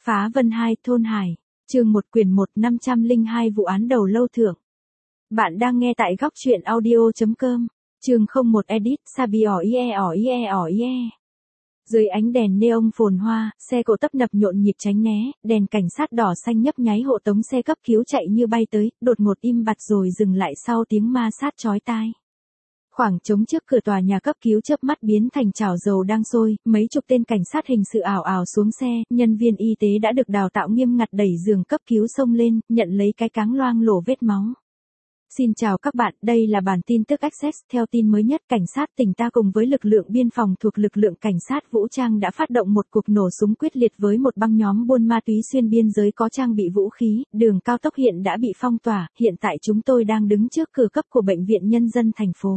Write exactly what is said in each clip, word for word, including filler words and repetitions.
Phá Vân hai Thôn Hải, chương một quyển một năm trăm lẻ hai vụ án đầu lâu thưởng. Bạn đang nghe tại góc truyện audio.com, chương không một edit, Sabi ỏ ie ỏ ie ỏ ie. Dưới ánh đèn neon phồn hoa, xe cộ tấp nập nhộn nhịp tránh né, đèn cảnh sát đỏ xanh nhấp nháy hộ tống xe cấp cứu chạy như bay tới, đột ngột im bặt rồi dừng lại sau tiếng ma sát chói tai. Khoảng trống trước cửa tòa nhà cấp cứu chớp mắt biến thành chảo dầu đang sôi, mấy chục tên cảnh sát hình sự ảo ảo xuống xe, nhân viên y tế đã được đào tạo nghiêm ngặt đẩy giường cấp cứu xông lên, nhận lấy cái cáng loang lổ vết máu. Xin chào các bạn, đây là bản tin tức Access. Theo tin mới nhất, cảnh sát tỉnh ta cùng với lực lượng biên phòng thuộc lực lượng cảnh sát vũ trang đã phát động một cuộc nổ súng quyết liệt với một băng nhóm buôn ma túy xuyên biên giới có trang bị vũ khí. Đường cao tốc hiện đã bị phong tỏa, hiện tại chúng tôi đang đứng trước cửa cấp của bệnh viện nhân dân thành phố.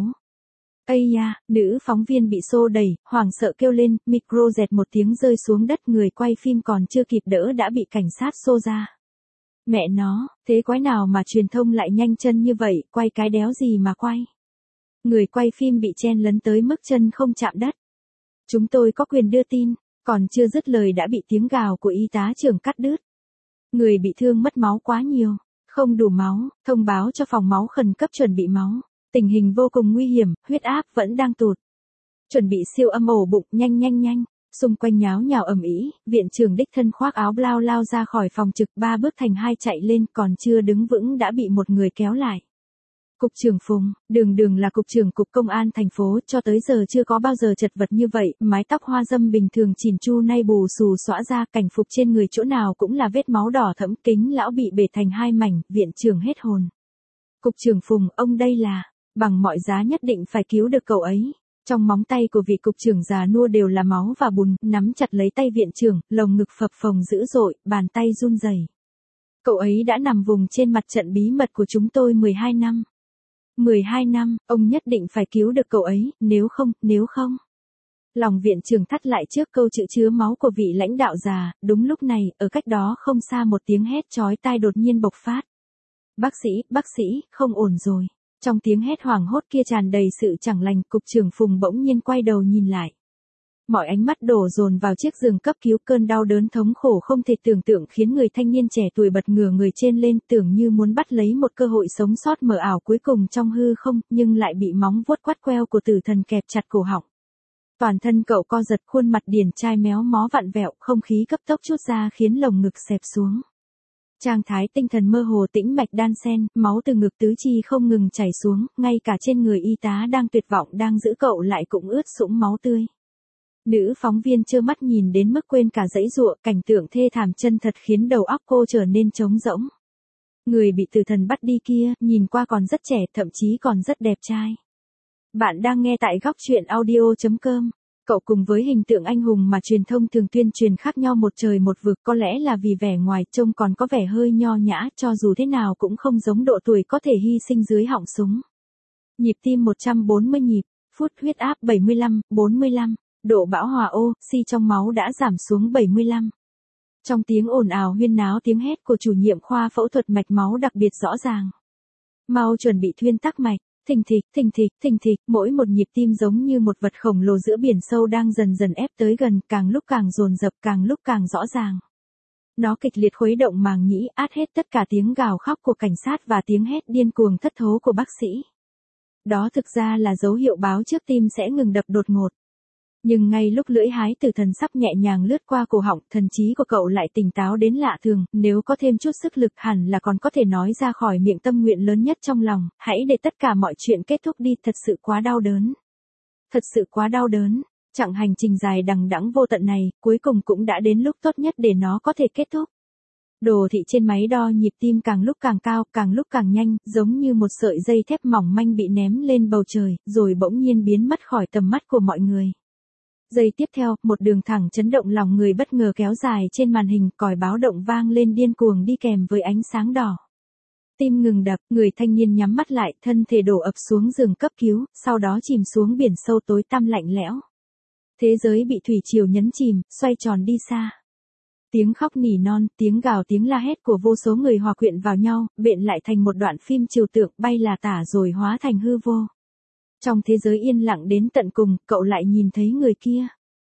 Ây da, nữ phóng viên bị xô đẩy, hoảng sợ kêu lên, micro dẹt một tiếng rơi xuống đất, người quay phim còn chưa kịp đỡ đã bị cảnh sát xô ra. Mẹ nó, thế quái nào mà truyền thông lại nhanh chân như vậy, quay cái đéo gì mà quay. Người quay phim bị chen lấn tới mức chân không chạm đất. Chúng tôi có quyền đưa tin, còn chưa dứt lời đã bị tiếng gào của y tá trưởng cắt đứt. Người bị thương mất máu quá nhiều, không đủ máu, thông báo cho phòng máu khẩn cấp chuẩn bị máu. Tình hình vô cùng nguy hiểm, huyết áp vẫn đang tụt. Chuẩn bị siêu âm ổ bụng, nhanh nhanh nhanh. Xung quanh nháo nhào ầm ĩ, viện trưởng đích thân khoác áo blau lao ra khỏi phòng trực, ba bước thành hai chạy lên, còn chưa đứng vững đã bị một người kéo lại. Cục trưởng Phùng, Đường Đường là cục trưởng cục công an thành phố, cho tới giờ chưa có bao giờ chật vật như vậy, mái tóc hoa dâm bình thường chỉn chu nay bù xù xõa ra, cảnh phục trên người chỗ nào cũng là vết máu đỏ thẫm, kính lão bị bể thành hai mảnh, viện trưởng hết hồn. Cục trưởng Phùng, ông đây là, bằng mọi giá nhất định phải cứu được cậu ấy. Trong móng tay của vị cục trưởng già nua đều là máu và bùn, nắm chặt lấy tay viện trưởng, lồng ngực phập phồng dữ dội, bàn tay run rẩy. Cậu ấy đã nằm vùng trên mặt trận bí mật của chúng tôi mười hai năm. mười hai năm, ông nhất định phải cứu được cậu ấy, nếu không, nếu không. Lòng viện trưởng thắt lại trước câu chữ chứa máu của vị lãnh đạo già, đúng lúc này, ở cách đó không xa một tiếng hét chói tai đột nhiên bộc phát. Bác sĩ, bác sĩ, không ổn rồi. Trong tiếng hét hoảng hốt kia tràn đầy sự chẳng lành, cục trưởng Phùng bỗng nhiên quay đầu nhìn lại. Mọi ánh mắt đổ dồn vào chiếc giường cấp cứu, cơn đau đớn thống khổ không thể tưởng tượng khiến người thanh niên trẻ tuổi bật ngửa người trên lên, tưởng như muốn bắt lấy một cơ hội sống sót mờ ảo cuối cùng trong hư không, nhưng lại bị móng vuốt quắt queo của tử thần kẹp chặt cổ họng. Toàn thân cậu co giật, khuôn mặt điển trai méo mó vặn vẹo, không khí cấp tốc trút ra khiến lồng ngực xẹp xuống. Trạng thái tinh thần mơ hồ tĩnh mạch đan xen, máu từ ngực tứ chi không ngừng chảy xuống, ngay cả trên người y tá đang tuyệt vọng đang giữ cậu lại cũng ướt sũng máu tươi. Nữ phóng viên trơ mắt nhìn đến mức quên cả giãy giụa, cảnh tượng thê thảm chân thật khiến đầu óc cô trở nên trống rỗng. Người bị tử thần bắt đi kia, nhìn qua còn rất trẻ, thậm chí còn rất đẹp trai. Bạn đang nghe tại góc truyện audio.com. Cậu cùng với hình tượng anh hùng mà truyền thông thường tuyên truyền khác nhau một trời một vực, có lẽ là vì vẻ ngoài trông còn có vẻ hơi nho nhã, cho dù thế nào cũng không giống độ tuổi có thể hy sinh dưới họng súng. Nhịp tim một trăm bốn mươi nhịp, phút huyết áp bảy mươi lăm, bốn mươi lăm, độ bão hòa oxy trong máu đã giảm xuống bảy mươi lăm. Trong tiếng ồn ào huyên náo, tiếng hét của chủ nhiệm khoa phẫu thuật mạch máu đặc biệt rõ ràng. Mau chuẩn bị thuyên tắc mạch. Thình thịch, thình thịch, thình thịch, mỗi một nhịp tim giống như một vật khổng lồ giữa biển sâu đang dần dần ép tới gần, càng lúc càng dồn dập, càng lúc càng rõ ràng. Nó kịch liệt khuấy động màng nhĩ, át hết tất cả tiếng gào khóc của cảnh sát và tiếng hét điên cuồng thất thố của bác sĩ. Đó thực ra là dấu hiệu báo trước tim sẽ ngừng đập đột ngột. Nhưng ngay lúc lưỡi hái tử thần sắp nhẹ nhàng lướt qua cổ họng, thần trí của cậu lại tỉnh táo đến lạ thường, nếu có thêm chút sức lực hẳn là còn có thể nói ra khỏi miệng tâm nguyện lớn nhất trong lòng, hãy để tất cả mọi chuyện kết thúc đi, thật sự quá đau đớn. Thật sự quá đau đớn, chặng hành trình dài đằng đẵng vô tận này, cuối cùng cũng đã đến lúc tốt nhất để nó có thể kết thúc. Đồ thị trên máy đo nhịp tim càng lúc càng cao, càng lúc càng nhanh, giống như một sợi dây thép mỏng manh bị ném lên bầu trời, rồi bỗng nhiên biến mất khỏi tầm mắt của mọi người. Giây tiếp theo, một đường thẳng chấn động lòng người bất ngờ kéo dài trên màn hình, còi báo động vang lên điên cuồng đi kèm với ánh sáng đỏ. Tim ngừng đập, người thanh niên nhắm mắt lại, thân thể đổ ập xuống giường cấp cứu, sau đó chìm xuống biển sâu tối tăm lạnh lẽo. Thế giới bị thủy triều nhấn chìm, xoay tròn đi xa. Tiếng khóc nỉ non, tiếng gào, tiếng la hét của vô số người hòa quyện vào nhau, bện lại thành một đoạn phim trừu tượng, bay là tả rồi hóa thành hư vô. Trong thế giới yên lặng đến tận cùng, cậu lại nhìn thấy người kia.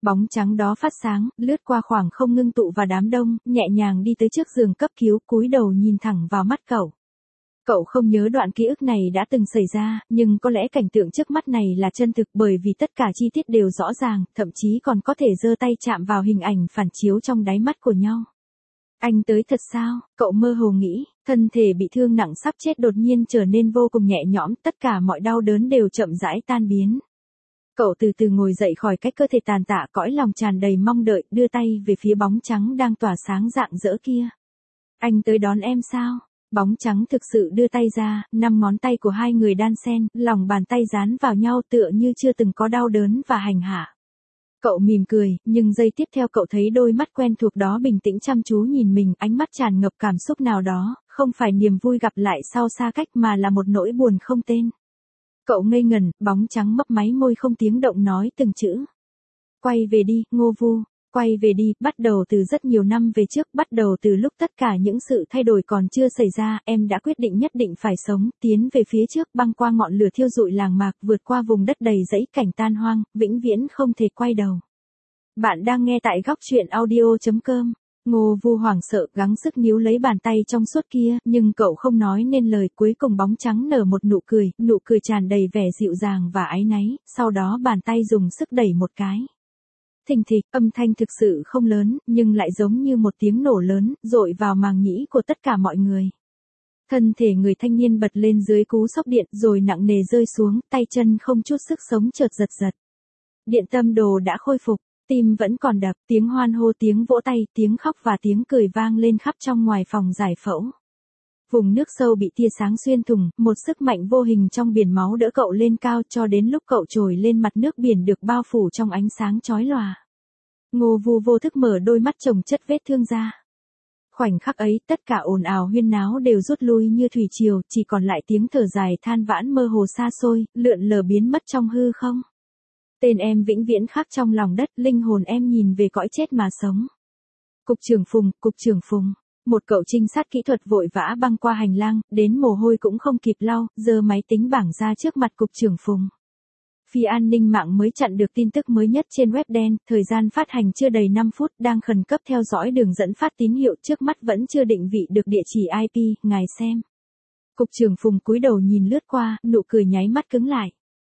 Bóng trắng đó phát sáng, lướt qua khoảng không ngưng tụ và đám đông, nhẹ nhàng đi tới trước giường cấp cứu, cúi đầu nhìn thẳng vào mắt cậu. Cậu không nhớ đoạn ký ức này đã từng xảy ra, nhưng có lẽ cảnh tượng trước mắt này là chân thực bởi vì tất cả chi tiết đều rõ ràng, thậm chí còn có thể giơ tay chạm vào hình ảnh phản chiếu trong đáy mắt của nhau. Anh tới thật sao? Cậu mơ hồ nghĩ, thân thể bị thương nặng sắp chết đột nhiên trở nên vô cùng nhẹ nhõm, tất cả mọi đau đớn đều chậm rãi tan biến. Cậu từ từ ngồi dậy khỏi cái cơ thể tàn tạ, cõi lòng tràn đầy mong đợi, đưa tay về phía bóng trắng đang tỏa sáng rạng rỡ kia. Anh tới đón em sao? Bóng trắng thực sự đưa tay ra, năm ngón tay của hai người đan xen, lòng bàn tay dán vào nhau tựa như chưa từng có đau đớn và hành hạ. Cậu mỉm cười, nhưng giây tiếp theo cậu thấy đôi mắt quen thuộc đó bình tĩnh chăm chú nhìn mình, ánh mắt tràn ngập cảm xúc nào đó, không phải niềm vui gặp lại sau xa cách mà là một nỗi buồn không tên. Cậu ngây ngẩn, bóng trắng mấp máy môi không tiếng động nói từng chữ. Quay về đi, Ngô Vu, quay về đi, bắt đầu từ rất nhiều năm về trước, bắt đầu từ lúc tất cả những sự thay đổi còn chưa xảy ra, em đã quyết định nhất định phải sống, tiến về phía trước, băng qua ngọn lửa thiêu rụi làng mạc, vượt qua vùng đất đầy rẫy cảnh tan hoang, vĩnh viễn không thể quay đầu. Bạn đang nghe tại góc truyện audio chấm com. Ngô Vu hoảng sợ, gắng sức níu lấy bàn tay trong suốt kia, nhưng cậu không nói nên lời, cuối cùng bóng trắng nở một nụ cười, nụ cười tràn đầy vẻ dịu dàng và áy náy, sau đó bàn tay dùng sức đẩy một cái. Thình thịch, âm thanh thực sự không lớn, nhưng lại giống như một tiếng nổ lớn, dội vào màng nhĩ của tất cả mọi người. Thân thể người thanh niên bật lên dưới cú sốc điện, rồi nặng nề rơi xuống, tay chân không chút sức sống chợt giật giật. Điện tâm đồ đã khôi phục. Tim vẫn còn đập, tiếng hoan hô, tiếng vỗ tay, tiếng khóc và tiếng cười vang lên khắp trong ngoài phòng giải phẫu. Vùng nước sâu bị tia sáng xuyên thủng, một sức mạnh vô hình trong biển máu đỡ cậu lên cao cho đến lúc cậu trồi lên mặt nước biển được bao phủ trong ánh sáng chói lòa. Ngô Vu vô thức mở đôi mắt chồng chất vết thương ra. Khoảnh khắc ấy, tất cả ồn ào huyên náo đều rút lui như thủy triều, chỉ còn lại tiếng thở dài than vãn mơ hồ xa xôi, lượn lờ biến mất trong hư không. Tên em vĩnh viễn khắc trong lòng đất, linh hồn em nhìn về cõi chết mà sống. Cục trưởng Phùng, cục trưởng Phùng. Một cậu trinh sát kỹ thuật vội vã băng qua hành lang, đến mồ hôi cũng không kịp lau, giơ máy tính bảng ra trước mặt cục trưởng Phùng. Phi an ninh mạng mới chặn được tin tức mới nhất trên web đen, thời gian phát hành chưa đầy năm phút, đang khẩn cấp theo dõi đường dẫn phát tín hiệu, trước mắt vẫn chưa định vị được địa chỉ i pê, ngài xem. Cục trưởng Phùng cúi đầu nhìn lướt qua, nụ cười nháy mắt cứng lại.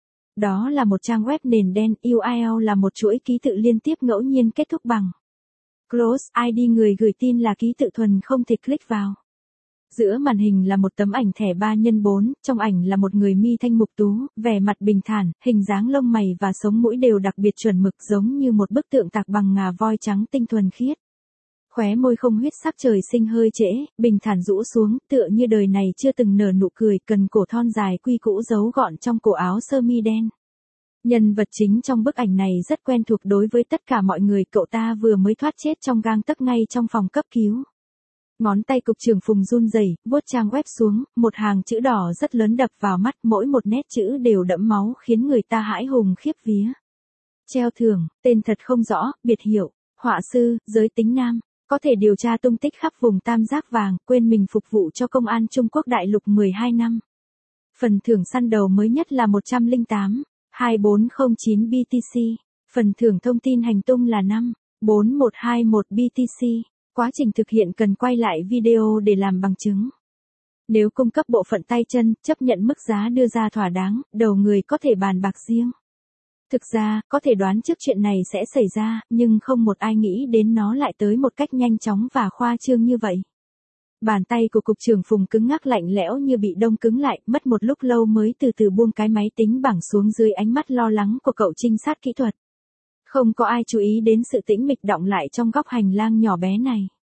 Đó là một trang web nền đen, u rờ lờ là một chuỗi ký tự liên tiếp ngẫu nhiên kết thúc bằng close, i đê người gửi tin là ký tự thuần không thể click vào. Giữa màn hình là một tấm ảnh thẻ ba nhân bốn, trong ảnh là một người mi thanh mục tú, vẻ mặt bình thản, hình dáng lông mày và sống mũi đều đặc biệt chuẩn mực giống như một bức tượng tạc bằng ngà voi trắng tinh thuần khiết. Khóe môi không huyết sắc trời sinh hơi trễ, bình thản rũ xuống, tựa như đời này chưa từng nở nụ cười, cần cổ thon dài quy cũ giấu gọn trong cổ áo sơ mi đen. Nhân vật chính trong bức ảnh này rất quen thuộc đối với tất cả mọi người, cậu ta vừa mới thoát chết trong gang tấc ngay trong phòng cấp cứu. Ngón tay cục trưởng Phùng run rẩy, vuốt trang web xuống, một hàng chữ đỏ rất lớn đập vào mắt, mỗi một nét chữ đều đẫm máu khiến người ta hãi hùng khiếp vía. Treo thưởng, tên thật không rõ, biệt hiệu, họa sư, giới tính nam. Có thể điều tra tung tích khắp vùng tam giác vàng, quên mình phục vụ cho công an Trung Quốc đại lục mười hai năm. Phần thưởng săn đầu mới nhất là một trăm lẻ tám nghìn hai bốn không chín B T C. Phần thưởng thông tin hành tung là năm bốn một hai một B T C. Quá trình thực hiện cần quay lại video để làm bằng chứng. Nếu cung cấp bộ phận tay chân, chấp nhận mức giá đưa ra thỏa đáng, đầu người có thể bàn bạc riêng. Thực ra, có thể đoán trước chuyện này sẽ xảy ra, nhưng không một ai nghĩ đến nó lại tới một cách nhanh chóng và khoa trương như vậy. Bàn tay của cục trưởng Phùng cứng ngắc lạnh lẽo như bị đông cứng lại, mất một lúc lâu mới từ từ buông cái máy tính bảng xuống dưới ánh mắt lo lắng của cậu trinh sát kỹ thuật. Không có ai chú ý đến sự tĩnh mịch đọng lại trong góc hành lang nhỏ bé này.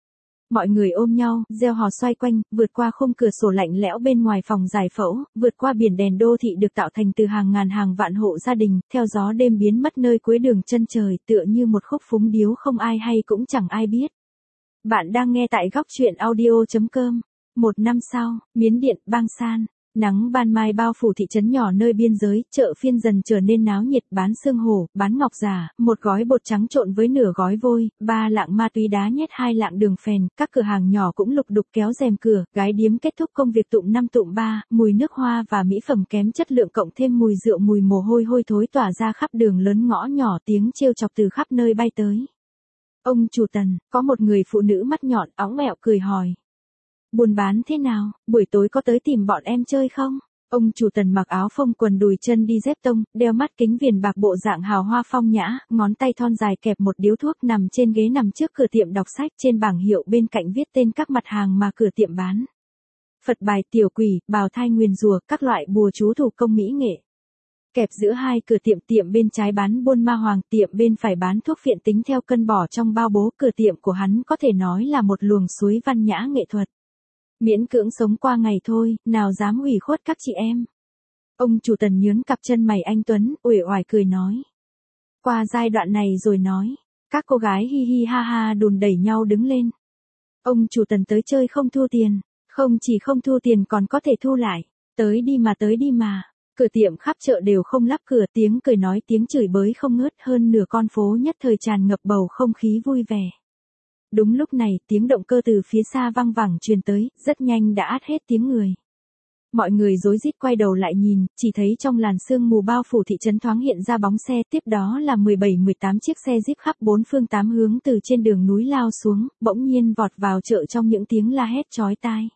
Mọi người ôm nhau, reo hò xoay quanh, vượt qua khung cửa sổ lạnh lẽo bên ngoài phòng giải phẫu, vượt qua biển đèn đô thị được tạo thành từ hàng ngàn hàng vạn hộ gia đình, theo gió đêm biến mất nơi cuối đường chân trời, tựa như một khúc phúng điếu không ai hay cũng chẳng ai biết. Bạn đang nghe tại góc truyện audio chấm com. Một năm sau, Miến Điện, Bang San. Nắng ban mai bao phủ thị trấn nhỏ nơi biên giới, chợ phiên dần trở nên náo nhiệt, bán xương hổ, bán ngọc giả, một gói bột trắng trộn với nửa gói vôi, ba lạng ma túy đá nhét hai lạng đường phèn, các cửa hàng nhỏ cũng lục đục kéo rèm cửa, gái điếm kết thúc công việc tụm năm tụm ba, mùi nước hoa và mỹ phẩm kém chất lượng cộng thêm mùi rượu mùi mồ hôi hôi thối tỏa ra khắp đường lớn ngõ nhỏ, tiếng trêu chọc từ khắp nơi bay tới. Ông chủ Tần, có một người phụ nữ mắt nhọn, óng ẹo cười hỏi. Buôn bán thế nào, buổi tối có tới tìm bọn em chơi không? Ông chủ Tần mặc áo phông quần đùi chân đi dép tông, đeo mắt kính viền bạc bộ dạng hào hoa phong nhã, ngón tay thon dài kẹp một điếu thuốc nằm trên ghế nằm trước cửa tiệm đọc sách, trên bảng hiệu bên cạnh viết tên các mặt hàng mà cửa tiệm bán. Phật bài, tiểu quỷ, bào thai nguyền rủa, các loại bùa chú thủ công mỹ nghệ. Kẹp giữa hai cửa tiệm, tiệm bên trái bán buôn ma hoàng, tiệm bên phải bán thuốc phiện tính theo cân bỏ trong bao bố. Cửa tiệm của hắn có thể nói là một luồng suối văn nhã nghệ thuật. Miễn cưỡng sống qua ngày thôi, nào dám ủy khuất các chị em. Ông chủ Tần nhướn cặp chân mày anh tuấn, uể oải cười nói. Qua giai đoạn này rồi nói. Các cô gái hi hi ha ha đùn đẩy nhau đứng lên. Ông chủ Tần tới chơi không thu tiền, không chỉ không thu tiền còn có thể thu lại. Tới đi mà tới đi mà. Cửa tiệm khắp chợ đều không lắp cửa, tiếng cười nói tiếng chửi bới không ngớt, hơn nửa con phố nhất thời tràn ngập bầu không khí vui vẻ. Đúng lúc này, tiếng động cơ từ phía xa văng vẳng truyền tới, rất nhanh đã át hết tiếng người. Mọi người rối rít quay đầu lại nhìn, chỉ thấy trong làn sương mù bao phủ thị trấn thoáng hiện ra bóng xe, tiếp đó là mười bảy mười tám chiếc xe Jeep khắp bốn phương tám hướng từ trên đường núi lao xuống, bỗng nhiên vọt vào chợ trong những tiếng la hét chói tai.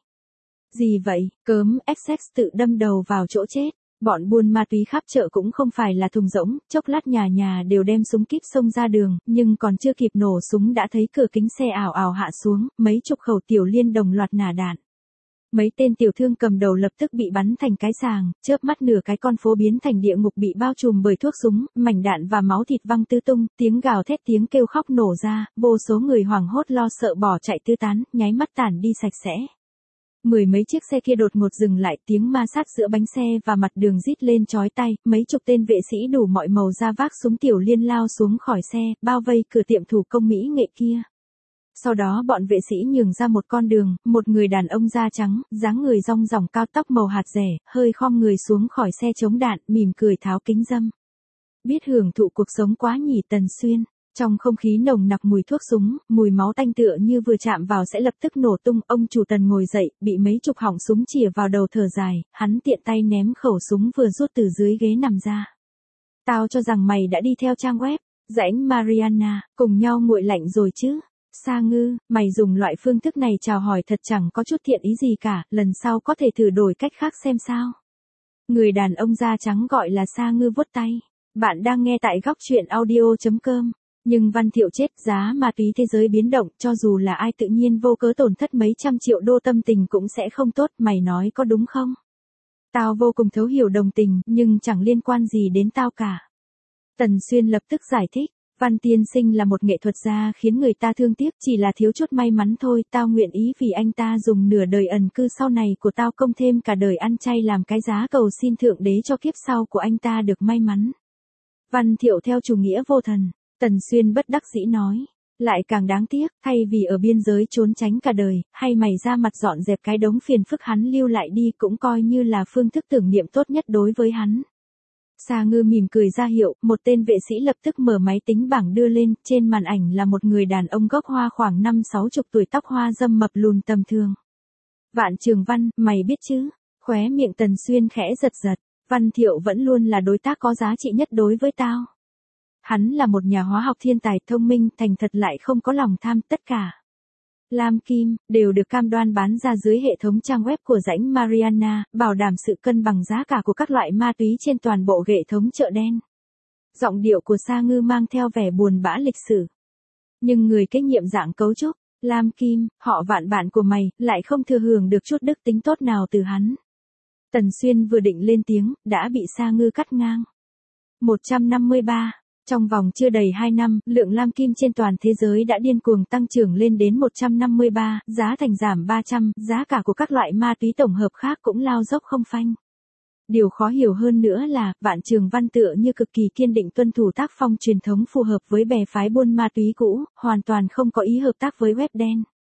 Gì vậy, cớm, Essex tự đâm đầu vào chỗ chết. Bọn buôn ma túy khắp chợ cũng không phải là thùng rỗng, chốc lát nhà nhà đều đem súng kíp xông ra đường, nhưng còn chưa kịp nổ súng đã thấy cửa kính xe ảo ảo hạ xuống, mấy chục khẩu tiểu liên đồng loạt nả đạn. Mấy tên tiểu thương cầm đầu lập tức bị bắn thành cái sàng, chớp mắt nửa cái con phố biến thành địa ngục bị bao trùm bởi thuốc súng, mảnh đạn và máu thịt văng tứ tung, tiếng gào thét tiếng kêu khóc nổ ra, vô số người hoảng hốt lo sợ bỏ chạy tứ tán, nháy mắt tản đi sạch sẽ. Mười mấy chiếc xe kia đột ngột dừng lại, tiếng ma sát giữa bánh xe và mặt đường rít lên chói tai, mấy chục tên vệ sĩ đủ mọi màu ra vác súng tiểu liên lao xuống khỏi xe, bao vây cửa tiệm thủ công mỹ nghệ kia. Sau đó bọn vệ sĩ nhường ra một con đường, một người đàn ông da trắng, dáng người rong ròng cao tóc màu hạt rẻ, hơi khom người xuống khỏi xe chống đạn, mỉm cười tháo kính râm. Biết hưởng thụ cuộc sống quá nhỉ Tần Xuyên. Trong không khí nồng nặc mùi thuốc súng, mùi máu tanh tựa như vừa chạm vào sẽ lập tức nổ tung, ông chủ Tần ngồi dậy, bị mấy chục hỏng súng chĩa vào đầu thở dài, hắn tiện tay ném khẩu súng vừa rút từ dưới ghế nằm ra. Tao cho rằng mày đã đi theo trang web, rãnh Mariana, cùng nhau nguội lạnh rồi chứ. Sa Ngư, mày dùng loại phương thức này chào hỏi thật chẳng có chút thiện ý gì cả, lần sau có thể thử đổi cách khác xem sao. Người đàn ông da trắng gọi là Sa Ngư vuốt tay. Bạn đang nghe tại góc truyện audio chấm com. Nhưng Văn Thiệu chết, giá ma túy thế giới biến động, cho dù là ai tự nhiên vô cớ tổn thất mấy trăm triệu đô tâm tình cũng sẽ không tốt, mày nói có đúng không? Tao vô cùng thấu hiểu đồng tình, nhưng chẳng liên quan gì đến tao cả. Tần Xuyên lập tức giải thích, Văn tiên sinh là một nghệ thuật gia khiến người ta thương tiếc, chỉ là thiếu chút may mắn thôi, tao nguyện ý vì anh ta dùng nửa đời ẩn cư sau này của tao công thêm cả đời ăn chay làm cái giá cầu xin thượng đế cho kiếp sau của anh ta được may mắn. Văn Thiệu theo chủ nghĩa vô thần. Tần Xuyên bất đắc dĩ nói, lại càng đáng tiếc, thay vì ở biên giới trốn tránh cả đời, hay mày ra mặt dọn dẹp cái đống phiền phức hắn lưu lại đi cũng coi như là phương thức tưởng niệm tốt nhất đối với hắn. Sa Ngư mỉm cười ra hiệu, một tên vệ sĩ lập tức mở máy tính bảng đưa lên, trên màn ảnh là một người đàn ông gốc Hoa khoảng năm sáu chục tuổi, tóc hoa râm mập lùn tầm thường. Vạn Trường Văn, mày biết chứ? Khóe miệng Tần Xuyên khẽ giật giật, Văn Thiệu vẫn luôn là đối tác có giá trị nhất đối với tao. Hắn là một nhà hóa học thiên tài thông minh, thành thật lại không có lòng tham, tất cả lam kim đều được cam đoan bán ra dưới hệ thống trang web của rãnh Mariana, bảo đảm sự cân bằng giá cả của các loại ma túy trên toàn bộ hệ thống chợ đen. Giọng điệu của Sa Ngư mang theo vẻ buồn bã lịch sử. Nhưng người kế nhiệm dạng cấu trúc, lam kim, họ Vạn bạn của mày, lại không thừa hưởng được chút đức tính tốt nào từ hắn. Tần Xuyên vừa định lên tiếng, đã bị Sa Ngư cắt ngang. một trăm năm mươi ba Trong vòng chưa đầy hai năm, lượng lam kim trên toàn thế giới đã điên cuồng tăng trưởng lên đến một trăm năm mươi ba, giá thành giảm ba trăm, giá cả của các loại ma túy tổng hợp khác cũng lao dốc không phanh. Điều khó hiểu hơn nữa là, Vạn Trường Văn tựa như cực kỳ kiên định tuân thủ tác phong truyền thống phù hợp với bè phái buôn ma túy cũ, hoàn toàn không có ý hợp tác với web đen.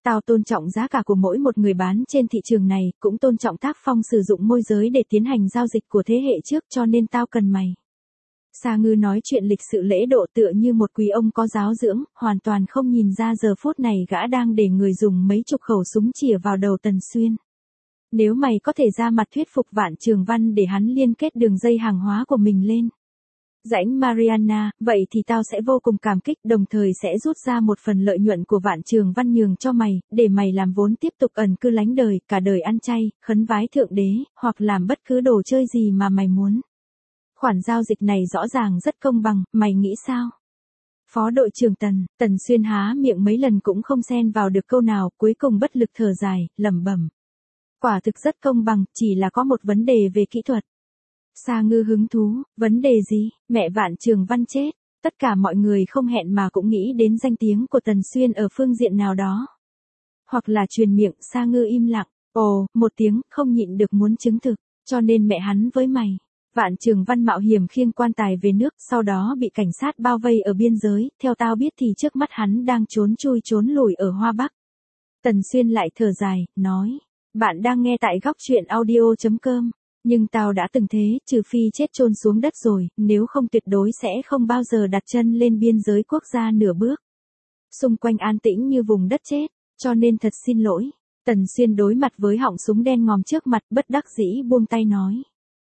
Tao tôn trọng giá cả của mỗi một người bán trên thị trường này, cũng tôn trọng tác phong sử dụng môi giới để tiến hành giao dịch của thế hệ trước, cho nên tao cần mày. Sa Ngư nói chuyện lịch sự lễ độ tựa như một quý ông có giáo dưỡng, hoàn toàn không nhìn ra giờ phút này gã đang để người dùng mấy chục khẩu súng chĩa vào đầu Tần Xuyên. Nếu mày có thể ra mặt thuyết phục Vạn Trường Văn để hắn liên kết đường dây hàng hóa của mình lên rãnh Mariana, vậy thì tao sẽ vô cùng cảm kích, đồng thời sẽ rút ra một phần lợi nhuận của Vạn Trường Văn nhường cho mày, để mày làm vốn tiếp tục ẩn cư lánh đời, cả đời ăn chay, khấn vái thượng đế, hoặc làm bất cứ đồ chơi gì mà mày muốn. Khoản giao dịch này rõ ràng rất công bằng, mày nghĩ sao? Phó đội trưởng Tần, Tần Xuyên há miệng mấy lần cũng không xen vào được câu nào, cuối cùng bất lực thở dài, lẩm bẩm. Quả thực rất công bằng, chỉ là có một vấn đề về kỹ thuật. Sa Ngư hứng thú, vấn đề gì? Mẹ Vạn Trường Văn chết, tất cả mọi người không hẹn mà cũng nghĩ đến danh tiếng của Tần Xuyên ở phương diện nào đó. Hoặc là truyền miệng, Sa Ngư im lặng, ồ, một tiếng, không nhịn được muốn chứng thực, cho nên mẹ hắn với mày. Vạn Trường Văn mạo hiểm khiêng quan tài về nước, sau đó bị cảnh sát bao vây ở biên giới, theo tao biết thì trước mắt hắn đang trốn chui trốn lùi ở Hoa Bắc. Tần Xuyên lại thở dài, nói, bạn đang nghe tại góc truyện audio chấm com. Nhưng tao đã từng thế, trừ phi chết chôn xuống đất rồi, nếu không tuyệt đối sẽ không bao giờ đặt chân lên biên giới quốc gia nửa bước. Xung quanh an tĩnh như vùng đất chết, cho nên thật xin lỗi. Tần Xuyên đối mặt với họng súng đen ngòm trước mặt, bất đắc dĩ buông tay nói.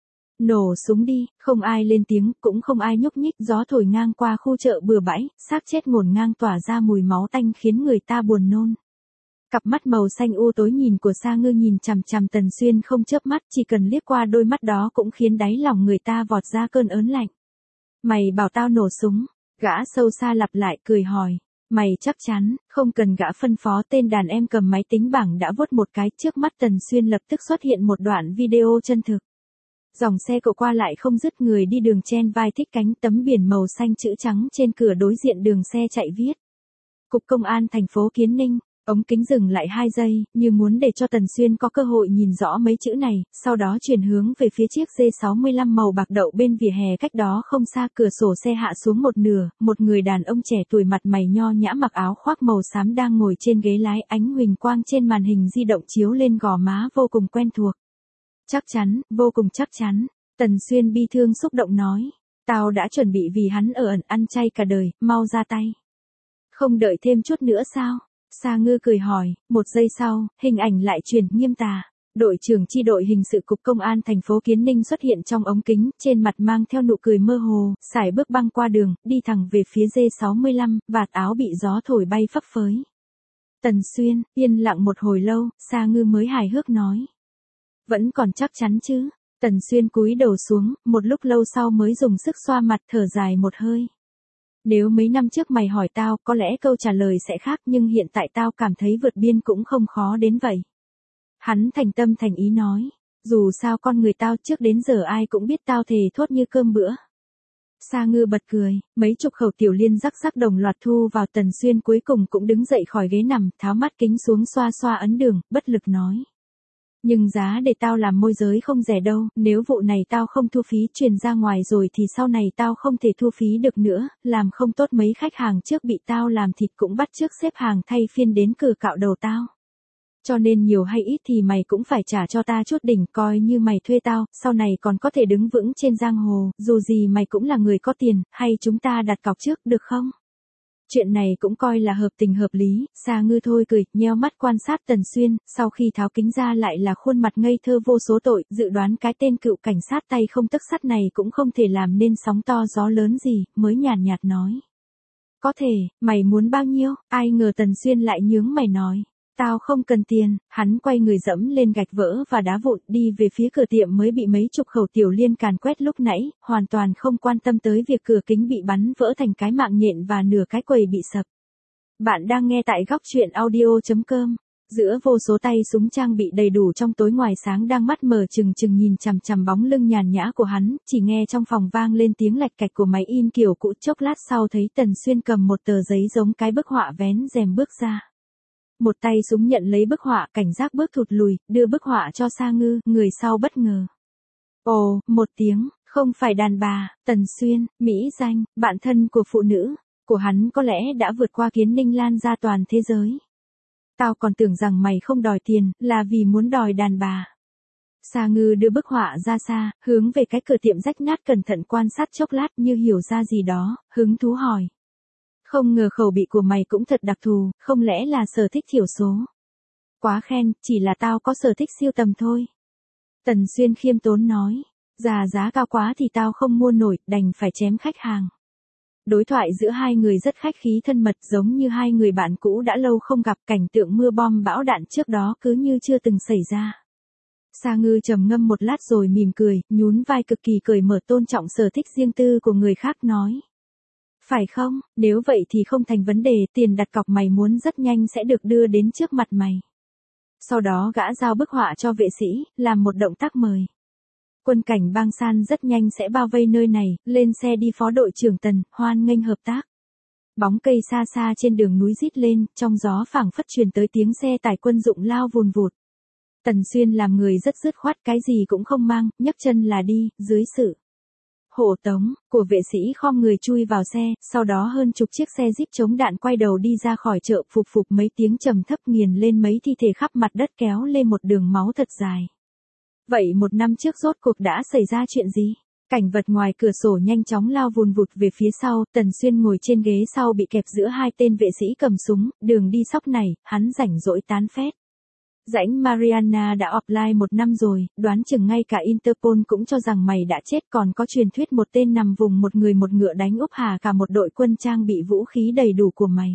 Nổ súng đi, không ai lên tiếng, cũng không ai nhúc nhích, gió thổi ngang qua khu chợ bừa bãi, xác chết ngổn ngang tỏa ra mùi máu tanh khiến người ta buồn nôn. Cặp mắt màu xanh u tối nhìn của Sa Ngư nhìn chằm chằm Tần Xuyên không chớp mắt, chỉ cần liếc qua đôi mắt đó cũng khiến đáy lòng người ta vọt ra cơn ớn lạnh. Mày bảo tao nổ súng, gã sâu xa lặp lại cười hỏi. Mày chắc chắn, không cần gã phân phó, tên đàn em cầm máy tính bảng đã vuốt một cái, trước mắt Tần Xuyên lập tức xuất hiện một đoạn video chân thực. Dòng xe cộ qua lại không dứt, người đi đường chen vai thích cánh, tấm biển màu xanh chữ trắng trên cửa đối diện đường xe chạy viết. Cục Công an thành phố Kiến Ninh. Ống kính dừng lại hai giây, như muốn để cho Tần Xuyên có cơ hội nhìn rõ mấy chữ này, sau đó chuyển hướng về phía chiếc D sáu mươi lăm màu bạc đậu bên vỉa hè cách đó không xa, cửa sổ xe hạ xuống một nửa, một người đàn ông trẻ tuổi mặt mày nho nhã mặc áo khoác màu xám đang ngồi trên ghế lái, ánh huỳnh quang trên màn hình di động chiếu lên gò má vô cùng quen thuộc. Chắc chắn, vô cùng chắc chắn, Tần Xuyên bi thương xúc động nói, tao đã chuẩn bị vì hắn ở ẩn ăn chay cả đời, mau ra tay. Không đợi thêm chút nữa sao? Sa Ngư cười hỏi, một giây sau, hình ảnh lại chuyển, Nghiêm Tà, đội trưởng chi đội hình sự cục công an thành phố Kiến Ninh xuất hiện trong ống kính, trên mặt mang theo nụ cười mơ hồ, sải bước băng qua đường, đi thẳng về phía D sáu mươi lăm, vạt áo bị gió thổi bay phấp phới. Tần Xuyên, yên lặng một hồi lâu, Sa Ngư mới hài hước nói. Vẫn còn chắc chắn chứ? Tần Xuyên cúi đầu xuống, một lúc lâu sau mới dùng sức xoa mặt, thở dài một hơi. Nếu mấy năm trước mày hỏi tao, có lẽ câu trả lời sẽ khác, nhưng hiện tại tao cảm thấy vượt biên cũng không khó đến vậy. Hắn thành tâm thành ý nói, dù sao con người tao trước đến giờ ai cũng biết tao thề thốt như cơm bữa. Sa Ngư bật cười, mấy chục khẩu tiểu liên rắc rắc đồng loạt thu vào. Tần Xuyên cuối cùng cũng đứng dậy khỏi ghế nằm, tháo mắt kính xuống xoa xoa ấn đường, bất lực nói. Nhưng giá để tao làm môi giới không rẻ đâu, nếu vụ này tao không thu phí truyền ra ngoài rồi thì sau này tao không thể thu phí được nữa, làm không tốt mấy khách hàng trước bị tao làm thịt cũng bắt chước xếp hàng thay phiên đến cử cạo đầu tao. Cho nên nhiều hay ít thì mày cũng phải trả cho ta chút đỉnh, coi như mày thuê tao, sau này còn có thể đứng vững trên giang hồ, dù gì mày cũng là người có tiền, hay chúng ta đặt cọc trước được không? Chuyện này cũng coi là hợp tình hợp lý. Sa Ngư thôi cười, nheo mắt quan sát Tần Xuyên, sau khi tháo kính ra lại là khuôn mặt ngây thơ vô số tội, dự đoán cái tên cựu cảnh sát tay không tấc sắt này cũng không thể làm nên sóng to gió lớn gì, mới nhàn nhạt nói. Có thể, mày muốn bao nhiêu? Ai ngờ Tần Xuyên lại nhướng mày nói. Tao không cần tiền. Hắn quay người dẫm lên gạch vỡ và đá vụn, đi về phía cửa tiệm mới bị mấy chục khẩu tiểu liên càn quét lúc nãy, hoàn toàn không quan tâm tới việc cửa kính bị bắn vỡ thành cái mạng nhện và nửa cái quầy bị sập. Bạn đang nghe tại góc truyện audio chấm com. Giữa vô số tay súng trang bị đầy đủ trong tối ngoài sáng đang mắt mở trừng trừng nhìn chằm chằm bóng lưng nhàn nhã của hắn, chỉ nghe trong phòng vang lên tiếng lạch cạch của máy in kiểu cũ, chốc lát sau thấy Tần Xuyên cầm một tờ giấy giống cái bức họa vén rèm bước ra. Một tay súng nhận lấy bức họa, cảnh giác bước thụt lùi, đưa bức họa cho Sa Ngư, người sau bất ngờ. Ồ, một tiếng, không phải đàn bà, Tần Xuyên, mỹ danh, bạn thân của phụ nữ, của hắn có lẽ đã vượt qua Kiến Ninh lan ra toàn thế giới. Tao còn tưởng rằng mày không đòi tiền, là vì muốn đòi đàn bà. Sa Ngư đưa bức họa ra xa, hướng về cái cửa tiệm rách nát cẩn thận quan sát chốc lát như hiểu ra gì đó, hứng thú hỏi. Không ngờ khẩu vị của mày cũng thật đặc thù, không lẽ là sở thích thiểu số? Quá khen, chỉ là tao có sở thích siêu tầm thôi. Tần Xuyên khiêm tốn nói, giá giá cao quá thì tao không mua nổi, đành phải chém khách hàng. Đối thoại giữa hai người rất khách khí thân mật giống như hai người bạn cũ đã lâu không gặp, cảnh tượng mưa bom bão đạn trước đó cứ như chưa từng xảy ra. Sa Ngư trầm ngâm một lát rồi mỉm cười, nhún vai cực kỳ cởi mở tôn trọng sở thích riêng tư của người khác nói. Phải không, nếu vậy thì không thành vấn đề, tiền đặt cọc mày muốn rất nhanh sẽ được đưa đến trước mặt mày. Sau đó gã giao bức họa cho vệ sĩ, làm một động tác mời. Quân cảnh Bang San rất nhanh sẽ bao vây nơi này, lên xe đi phó đội trưởng Tần, hoan nghênh hợp tác. Bóng cây xa xa trên đường núi rít lên, trong gió phảng phất truyền tới tiếng xe tải quân dụng lao vùn vụt. Tần Xuyên làm người rất dứt khoát, cái gì cũng không mang, nhấc chân là đi, dưới sự hộ tống của vệ sĩ khom người chui vào xe, sau đó hơn chục chiếc xe jeep chống đạn quay đầu đi ra khỏi chợ, phụp phụp mấy tiếng trầm thấp nghiền lên mấy thi thể khắp mặt đất kéo lên một đường máu thật dài. Vậy một năm trước rốt cuộc đã xảy ra chuyện gì? Cảnh vật ngoài cửa sổ nhanh chóng lao vùn vụt về phía sau, Tần Xuyên ngồi trên ghế sau bị kẹp giữa hai tên vệ sĩ cầm súng, đường đi sóc này, hắn rảnh rỗi tán phét. Rãnh Mariana đã offline một năm rồi, đoán chừng ngay cả Interpol cũng cho rằng mày đã chết, còn có truyền thuyết một tên nằm vùng một người một ngựa đánh úp hà cả một đội quân trang bị vũ khí đầy đủ của mày.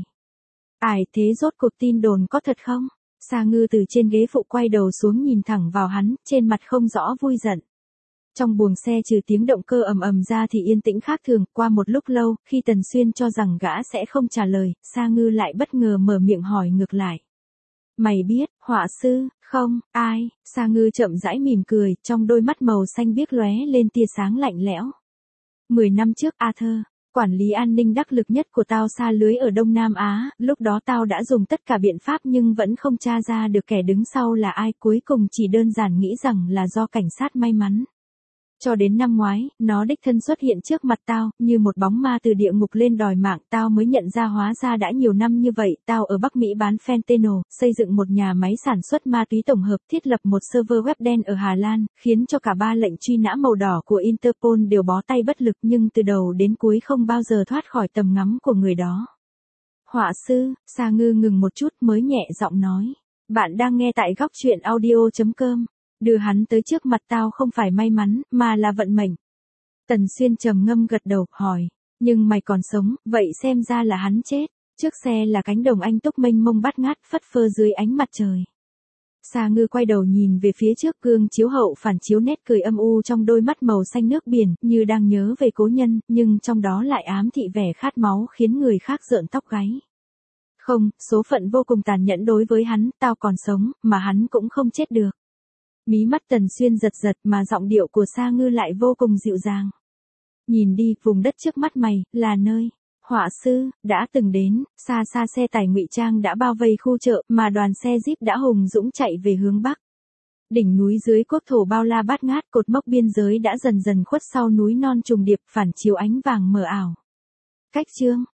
Ải thế rốt cuộc tin đồn có thật không? Sa Ngư từ trên ghế phụ quay đầu xuống nhìn thẳng vào hắn, trên mặt không rõ vui giận. Trong buồng xe trừ tiếng động cơ ầm ầm ra thì yên tĩnh khác thường, qua một lúc lâu, khi Tần Xuyên cho rằng gã sẽ không trả lời, Sa Ngư lại bất ngờ mở miệng hỏi ngược lại. Mày biết, họa sư, không, ai? Sa Ngư chậm rãi mỉm cười, trong đôi mắt màu xanh biếc lóe lên tia sáng lạnh lẽo. Mười năm trước Arthur, quản lý an ninh đắc lực nhất của tao sa lưới ở Đông Nam Á, lúc đó tao đã dùng tất cả biện pháp nhưng vẫn không tra ra được kẻ đứng sau là ai, cuối cùng chỉ đơn giản nghĩ rằng là do cảnh sát may mắn. Cho đến năm ngoái, nó đích thân xuất hiện trước mặt tao, như một bóng ma từ địa ngục lên đòi mạng, tao mới nhận ra hóa ra đã nhiều năm như vậy, tao ở Bắc Mỹ bán fentanyl, xây dựng một nhà máy sản xuất ma túy tổng hợp, thiết lập một server web đen ở Hà Lan, khiến cho cả ba lệnh truy nã màu đỏ của Interpol đều bó tay bất lực, nhưng từ đầu đến cuối không bao giờ thoát khỏi tầm ngắm của người đó. Họa sư, Sa Ngư ngừng một chút mới nhẹ giọng nói. Bạn đang nghe tại góc truyện audio chấm com. Đưa hắn tới trước mặt tao không phải may mắn, mà là vận mệnh. Tần Xuyên trầm ngâm gật đầu, hỏi. Nhưng mày còn sống, vậy xem ra là hắn chết. Trước xe là cánh đồng anh túc mênh mông bát ngát phất phơ dưới ánh mặt trời. Sa Ngư quay đầu nhìn về phía trước, gương chiếu hậu phản chiếu nét cười âm u trong đôi mắt màu xanh nước biển, như đang nhớ về cố nhân, nhưng trong đó lại ám thị vẻ khát máu khiến người khác rợn tóc gáy. Không, số phận vô cùng tàn nhẫn đối với hắn, tao còn sống, mà hắn cũng không chết được. Mí mắt Tần Xuyên giật giật mà giọng điệu của Sa Ngư lại vô cùng dịu dàng. Nhìn đi, vùng đất trước mắt mày, là nơi, họa sư, đã từng đến, xa xa xe tải ngụy trang đã bao vây khu chợ, mà đoàn xe jeep đã hùng dũng chạy về hướng Bắc. Đỉnh núi dưới quốc thổ bao la bát ngát, cột mốc biên giới đã dần dần khuất sau núi non trùng điệp, phản chiếu ánh vàng mờ ảo. Cách chương